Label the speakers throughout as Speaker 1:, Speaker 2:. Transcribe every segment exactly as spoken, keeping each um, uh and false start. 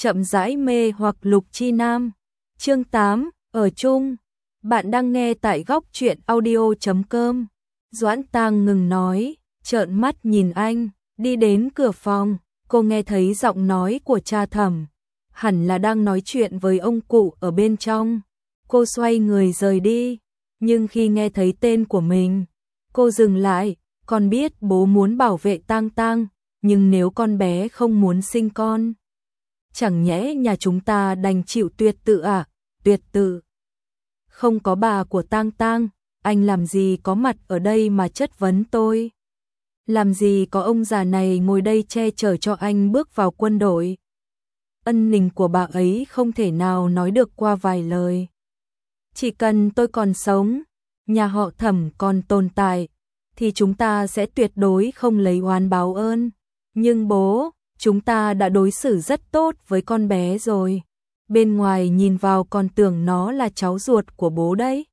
Speaker 1: chậm rãi mê hoặc Lục Chi Nam. Chương tám, ở chung. Bạn đang nghe tại góc truyện audio chấm com. Doãn Tang ngừng nói, trợn mắt nhìn anh, đi đến cửa phòng, cô nghe thấy giọng nói của cha Thẩm, hẳn là đang nói chuyện với ông cụ ở bên trong. Cô xoay người rời đi, nhưng khi nghe thấy tên của mình, cô dừng lại, con biết bố muốn bảo vệ Tang Tang, nhưng nếu con bé không muốn sinh con, chẳng nhẽ nhà chúng ta đành chịu tuyệt tự à? Tuyệt tự? Không có bà của Tang Tang, anh làm gì có mặt ở đây mà chất vấn tôi? Làm gì có ông già này ngồi đây che chở cho anh bước vào quân đội? Ân tình của bà ấy không thể nào nói được qua vài lời. Chỉ cần tôi còn sống, nhà họ Thẩm còn tồn tại, thì chúng ta sẽ tuyệt đối không lấy oán báo ơn. Nhưng bố, chúng ta đã đối xử rất tốt với con bé rồi. Bên ngoài nhìn vào còn tưởng nó là cháu ruột của bố đấy.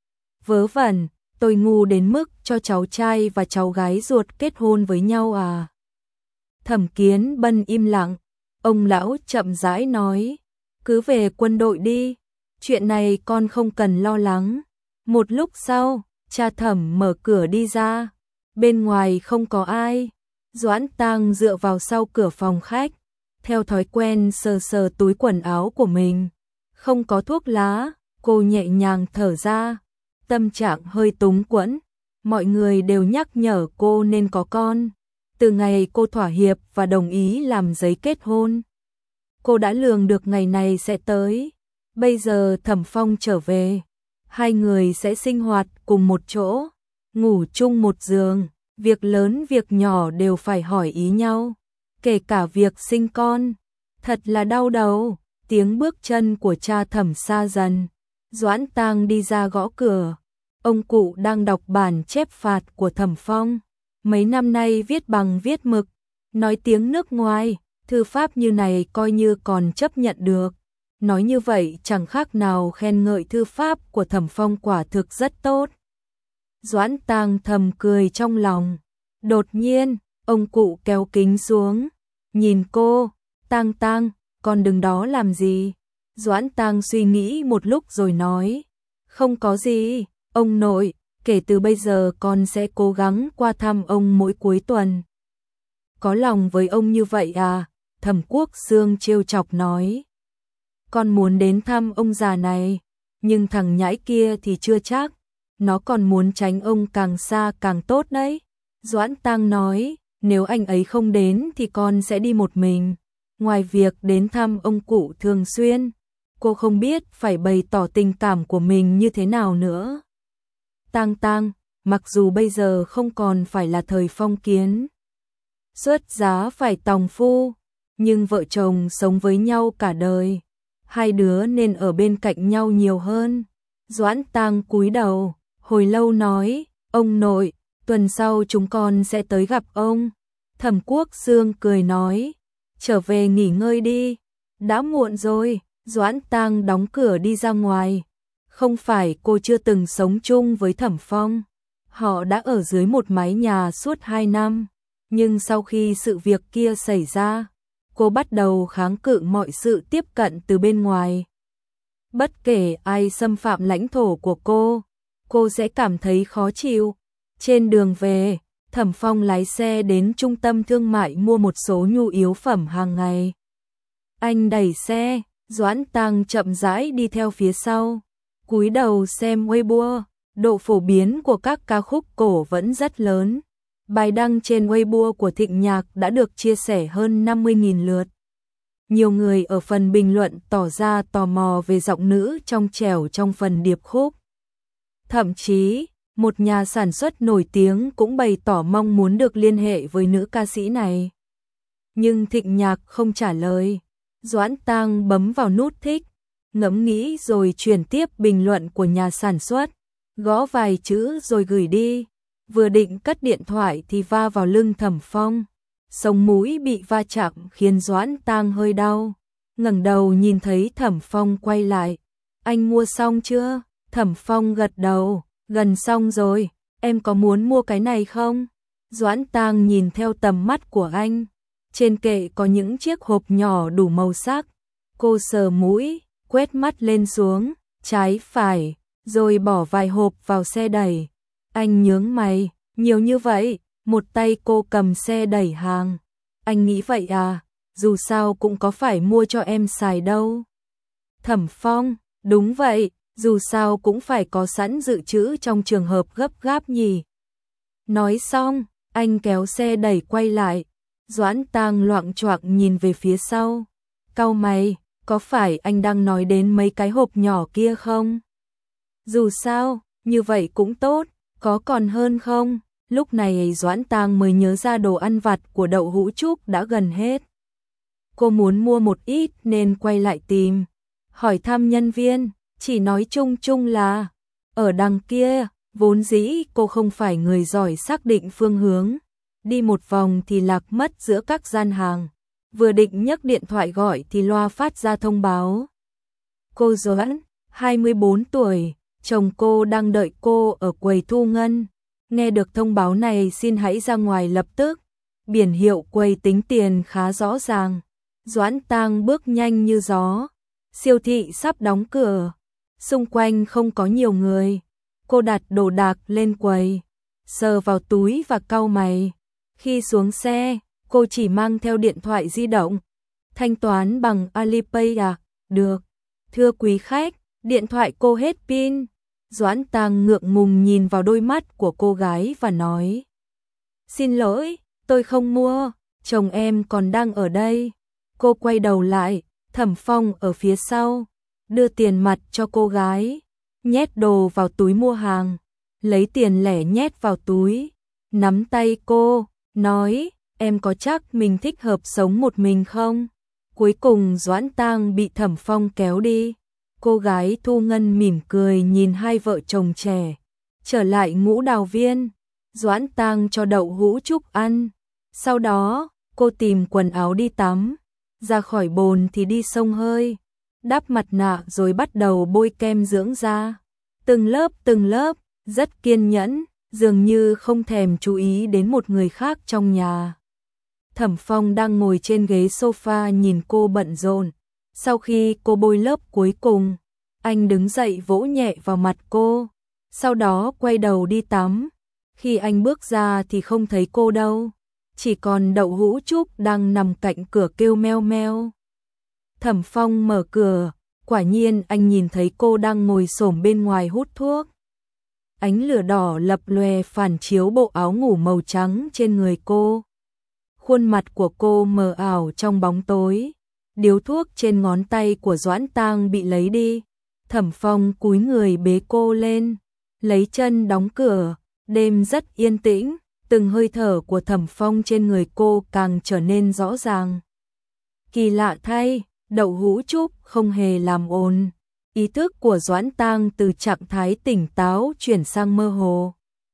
Speaker 1: Vớ vẩn, tôi ngu đến mức cho cháu trai và cháu gái ruột kết hôn với nhau à? Thẩm Kiến Bân im lặng, ông lão chậm rãi nói, cứ về quân đội đi, chuyện này con không cần lo lắng. Một lúc sau, cha Thẩm mở cửa đi ra, bên ngoài không có ai. Doãn Tang dựa vào sau cửa phòng khách, theo thói quen sờ sờ túi quần áo của mình. Không có thuốc lá, cô nhẹ nhàng thở ra, tâm trạng hơi túng quẫn. Mọi người đều nhắc nhở cô nên có con. Từ ngày cô thỏa hiệp và đồng ý làm giấy kết hôn, cô đã lường được ngày này sẽ tới. Bây giờ Thẩm Phong trở về, hai người sẽ sinh hoạt cùng một chỗ, ngủ chung một giường. Việc lớn việc nhỏ đều phải hỏi ý nhau, kể cả việc sinh con. Thật là đau đầu. Tiếng bước chân của cha Thẩm xa dần. Doãn Tang đi ra gõ cửa. Ông cụ đang đọc bản chép phạt của Thẩm Phong. Mấy năm nay viết bằng viết mực, nói tiếng nước ngoài, thư pháp như này coi như còn chấp nhận được. Nói như vậy chẳng khác nào khen ngợi thư pháp của Thẩm Phong quả thực rất tốt. Doãn Tang thầm cười trong lòng. Đột nhiên, ông cụ kéo kính xuống, nhìn cô, Tang Tang, con đứng đó làm gì? Doãn Tang suy nghĩ một lúc rồi nói, không có gì, ông nội, kể từ bây giờ con sẽ cố gắng qua thăm ông mỗi cuối tuần. Có lòng với ông như vậy à? Thẩm Quốc Xương trêu chọc nói. Con muốn đến thăm ông già này, nhưng thằng nhãi kia thì chưa chắc. Nó còn muốn tránh ông càng xa càng tốt đấy. Doãn Tang nói, nếu anh ấy không đến thì con sẽ đi một mình. Ngoài việc đến thăm ông cụ thường xuyên, cô không biết phải bày tỏ tình cảm của mình như thế nào nữa. Tang Tang, mặc dù bây giờ không còn phải là thời phong kiến, xuất giá phải tòng phu, nhưng vợ chồng sống với nhau cả đời, hai đứa nên ở bên cạnh nhau nhiều hơn. Doãn Tang cúi đầu, hồi lâu nói, ông nội, tuần sau chúng con sẽ tới gặp ông. Thẩm Quốc Xương cười nói, trở về nghỉ ngơi đi, đã muộn rồi. Doãn Tang đóng cửa đi ra ngoài. Không phải cô chưa từng sống chung với Thẩm Phong, họ đã ở dưới một mái nhà suốt hai năm, nhưng sau khi sự việc kia xảy ra, cô bắt đầu kháng cự mọi sự tiếp cận từ bên ngoài. Bất kể ai xâm phạm lãnh thổ của cô, cô sẽ cảm thấy khó chịu. Trên đường về, Thẩm Phong lái xe đến trung tâm thương mại mua một số nhu yếu phẩm hàng ngày. Anh đẩy xe, Doãn Tang chậm rãi đi theo phía sau, cúi đầu xem Weibo. Độ phổ biến của các ca khúc cổ vẫn rất lớn. Bài đăng trên Weibo của Thịnh Nhạc đã được chia sẻ hơn năm mươi nghìn lượt. Nhiều người ở phần bình luận tỏ ra tò mò về giọng nữ trong trẻo trong phần điệp khúc. Thậm chí, một nhà sản xuất nổi tiếng cũng bày tỏ mong muốn được liên hệ với nữ ca sĩ này. Nhưng Thịnh Nhạc không trả lời. Doãn Tang bấm vào nút thích, ngẫm nghĩ rồi chuyển tiếp bình luận của nhà sản xuất, gõ vài chữ rồi gửi đi. Vừa định cất điện thoại thì va vào lưng Thẩm Phong. Sống mũi bị va chạm khiến Doãn Tang hơi đau. Ngẩng đầu nhìn thấy Thẩm Phong quay lại. Anh mua xong chưa? Thẩm Phong gật đầu. Gần xong rồi, em có muốn mua cái này không? Doãn Tang nhìn theo tầm mắt của anh. Trên kệ có những chiếc hộp nhỏ đủ màu sắc, Cô sờ mũi, quét mắt lên xuống, trái phải, rồi bỏ vài hộp vào xe đẩy. Anh nhướng mày, nhiều như vậy, một tay cô cầm xe đẩy hàng. Anh nghĩ vậy à, dù sao cũng có phải mua cho em xài đâu. Thẩm Phong, đúng vậy, dù sao cũng phải có sẵn dự trữ trong trường hợp gấp gáp nhỉ. Nói xong, anh kéo xe đẩy quay lại. Doãn Tang loạng choạng nhìn về phía sau. Cau mày, có phải anh đang nói đến mấy cái hộp nhỏ kia không? Dù sao, như vậy cũng tốt, có còn hơn không? Lúc này Doãn Tang mới nhớ ra đồ ăn vặt của Đậu Hũ Trúc đã gần hết. Cô muốn mua một ít nên quay lại tìm. Hỏi thăm nhân viên, chỉ nói chung chung là ở đằng kia, vốn dĩ cô không phải người giỏi xác định phương hướng. Đi một vòng thì lạc mất giữa các gian hàng. Vừa định nhấc điện thoại gọi thì loa phát ra thông báo. Cô Doãn, hai mươi bốn tuổi, chồng cô đang đợi cô ở quầy thu ngân. Nghe được thông báo này xin hãy ra ngoài lập tức. Biển hiệu quầy tính tiền khá rõ ràng. Doãn Tang bước nhanh như gió. Siêu thị sắp đóng cửa. Xung quanh không có nhiều người. Cô đặt đồ đạc lên quầy, sờ vào túi và cau mày. Khi xuống xe, cô chỉ mang theo điện thoại di động. Thanh toán bằng Alipay à? Được. Thưa quý khách, điện thoại cô hết pin. Doãn Tang ngượng ngùng nhìn vào đôi mắt của cô gái và nói. Xin lỗi, tôi không mua, chồng em còn đang ở đây. Cô quay đầu lại, Thẩm Phong ở phía sau, đưa tiền mặt cho cô gái, nhét đồ vào túi mua hàng, lấy tiền lẻ nhét vào túi, nắm tay cô, nói, em có chắc mình thích hợp sống một mình không? Cuối cùng Doãn Tang bị Thẩm Phong kéo đi. Cô gái thu ngân mỉm cười nhìn hai vợ chồng trẻ. Trở lại Ngũ Đào Viên, Doãn Tang cho Đậu Hũ Trúc ăn. Sau đó, cô tìm quần áo đi tắm. Ra khỏi bồn thì đi xông hơi. Đắp mặt nạ rồi bắt đầu bôi kem dưỡng da. Từng lớp từng lớp, rất kiên nhẫn, dường như không thèm chú ý đến một người khác trong nhà. Thẩm Phong đang ngồi trên ghế sofa nhìn cô bận rộn. Sau khi cô bôi lớp cuối cùng, anh đứng dậy vỗ nhẹ vào mặt cô, sau đó quay đầu đi tắm. Khi anh bước ra thì không thấy cô đâu, chỉ còn Đậu Hũ Trúc đang nằm cạnh cửa kêu meo meo. Thẩm Phong mở cửa, quả nhiên anh nhìn thấy cô đang ngồi xổm bên ngoài hút thuốc. Ánh lửa đỏ lập lòe phản chiếu bộ áo ngủ màu trắng trên người cô. Khuôn mặt của cô mờ ảo trong bóng tối. Điếu thuốc trên ngón tay của Doãn Tang bị lấy đi. Thẩm Phong cúi người bế cô lên, lấy chân đóng cửa. Đêm rất yên tĩnh, từng hơi thở của Thẩm Phong trên người cô càng trở nên rõ ràng. Kỳ lạ thay, Đậu Hũ Trúc không hề làm ồn. Ý thức của Doãn Tang từ trạng thái tỉnh táo chuyển sang mơ hồ.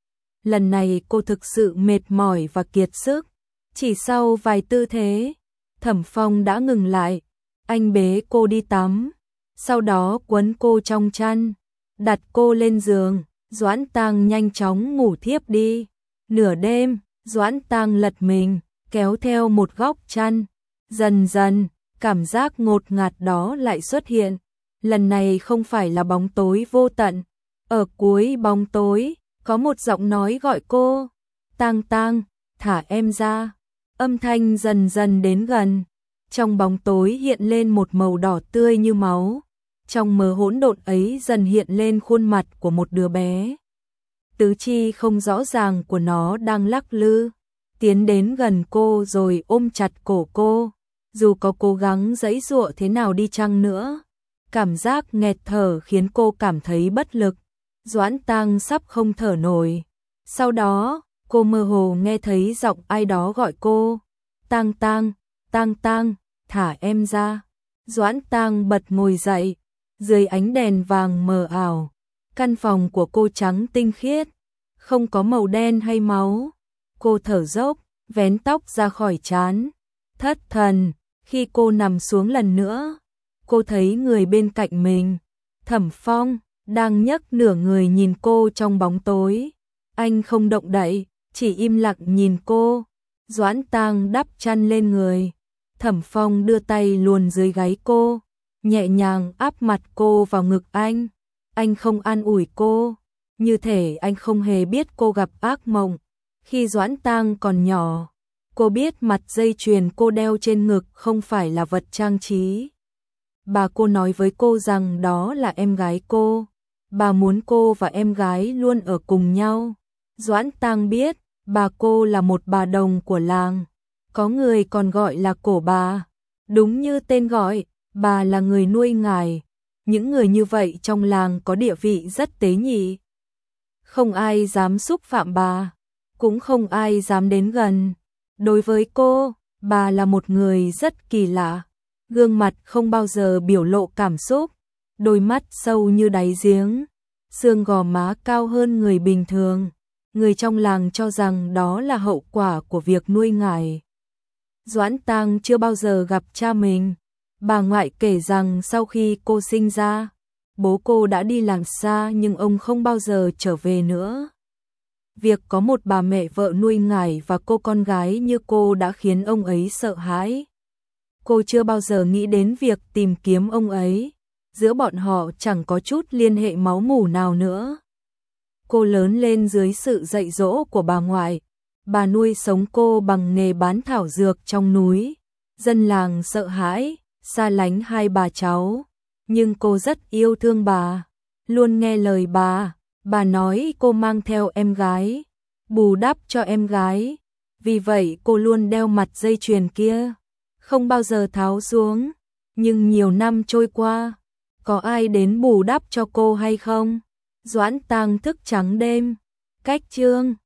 Speaker 1: Lần này cô thực sự mệt mỏi và kiệt sức. Chỉ sau vài tư thế, Thẩm Phong đã ngừng lại. Anh bế cô đi tắm, sau đó quấn cô trong chăn, đặt cô lên giường. Doãn Tang nhanh chóng ngủ thiếp đi. Nửa đêm, Doãn Tang lật mình, kéo theo một góc chăn. Dần dần, cảm giác ngột ngạt đó lại xuất hiện. Lần này không phải là bóng tối vô tận. Ở cuối bóng tối, có một giọng nói gọi cô. Tang Tang, thả em ra. Âm thanh dần dần đến gần. Trong bóng tối hiện lên một màu đỏ tươi như máu. Trong mờ hỗn độn ấy dần hiện lên khuôn mặt của một đứa bé. Tứ chi không rõ ràng của nó đang lắc lư, tiến đến gần cô rồi ôm chặt cổ cô. Dù có cố gắng giãy giụa thế nào đi chăng nữa, cảm giác nghẹt thở khiến cô cảm thấy bất lực. Doãn Tang sắp không thở nổi. Sau đó, cô mơ hồ nghe thấy giọng ai đó gọi cô. Tang Tang, Tang Tang, thả em ra. Doãn Tang bật ngồi dậy. Dưới ánh đèn vàng mờ ảo, căn phòng của cô trắng tinh khiết, không có màu đen hay máu. Cô thở dốc, vén tóc ra khỏi trán. Thất thần, khi cô nằm xuống lần nữa, cô thấy người bên cạnh mình, Thẩm Phong, đang nhấc nửa người nhìn cô trong bóng tối. Anh không động đậy, chỉ im lặng nhìn cô. Doãn Tang đắp chăn lên người. Thẩm Phong đưa tay luồn dưới gáy cô, nhẹ nhàng áp mặt cô vào ngực anh. Anh không an ủi cô, như thể anh không hề biết cô gặp ác mộng. Khi Doãn Tang còn nhỏ, cô biết mặt dây chuyền cô đeo trên ngực không phải là vật trang trí. Bà cô nói với cô rằng đó là em gái cô. Bà muốn cô và em gái luôn ở cùng nhau. Doãn Tang biết, bà cô là một bà đồng của làng. Có người còn gọi là cổ bà. Đúng như tên gọi, bà là người nuôi ngài. Những người như vậy trong làng có địa vị rất tế nhị. Không ai dám xúc phạm bà, cũng không ai dám đến gần. Đối với cô, bà là một người rất kỳ lạ. Gương mặt không bao giờ biểu lộ cảm xúc, đôi mắt sâu như đáy giếng, xương gò má cao hơn người bình thường. Người trong làng cho rằng đó là hậu quả của việc nuôi ngài. Doãn Tang chưa bao giờ gặp cha mình. Bà ngoại kể rằng sau khi cô sinh ra, bố cô đã đi làm xa nhưng ông không bao giờ trở về nữa. Việc có một bà mẹ vợ nuôi ngài và cô con gái như cô đã khiến ông ấy sợ hãi. Cô chưa bao giờ nghĩ đến việc tìm kiếm ông ấy. Giữa bọn họ chẳng có chút liên hệ máu mủ nào nữa. Cô lớn lên dưới sự dạy dỗ của bà ngoại. Bà nuôi sống cô bằng nghề bán thảo dược trong núi. Dân làng sợ hãi, xa lánh hai bà cháu. Nhưng cô rất yêu thương bà, luôn nghe lời bà. Bà nói cô mang theo em gái, bù đắp cho em gái. Vì vậy cô luôn đeo mặt dây chuyền kia, không bao giờ tháo xuống. Nhưng nhiều năm trôi qua, có ai đến bù đắp cho cô hay không? Doãn Tang thức trắng đêm. Cách chương